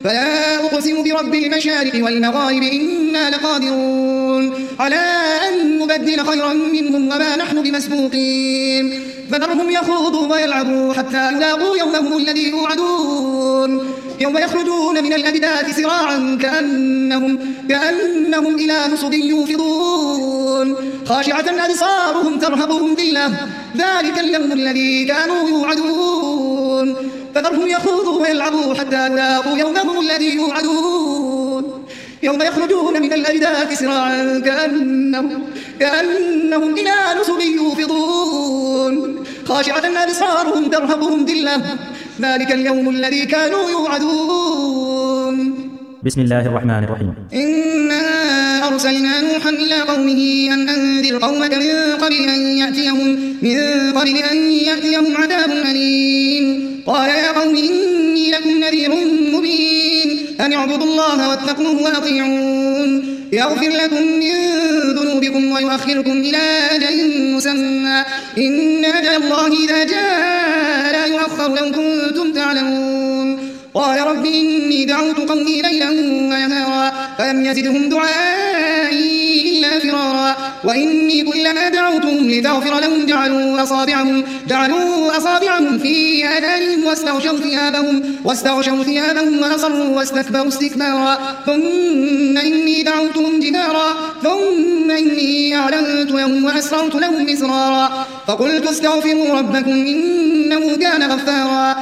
فلا أقسم برب المشارق والمغارب إنا لقادرون على أن نبدل خيرا منهم وما نحن بمسبوقين فذرهم يخوضوا ويلعبوا حتى يلاقوا يومهم الذي يوعدون يوم يخرجون من الأجداث سراعا كأنهم إلى نصب يوفضون خاشعة أبصارهم ترهقهم ذلة ذلك اليوم الذي كانوا يوعدون فذرهم يخوضوا ويلعبوا حتى يلاقوا يومهم الذي يوعدون يوم يخرجون من الأجداث سراعا كأنهم إلى نصب يوفضون خاشعة أبصارهم ترهقهم ذلة ذلك اليوم الذي كانوا يوعدون. بسم الله الرحمن الرحيم. إنا أرسلنا نوحا إلى قومه أن أنذر قومك من قبل أن يأتيهم عذاب أليم قال يا قوم إني لكم نذير مبين أن اعبدوا الله واتقوه وأطيعون يغفر لكم من ذنوبكم ويؤخركم إلى أجل مسمى إن أجل الله إذا جاء لا يؤخر لو كنتم تعلمون قال رب إني دعوت قومي ليلا ونهارا فلم يزدهم دعائي إلا فرارا وإني كلما دعوتهم لتغفر لهم جعلوا أصابعهم في آذانهم واستغشوا ثيابهم ونصروا واستكبروا استكبارا ثم إني دعوتهم جهارا ثم إني أعلنت لهم وأسررت لهم إسرارا فقلت استغفروا ربكم إنه كان غفارا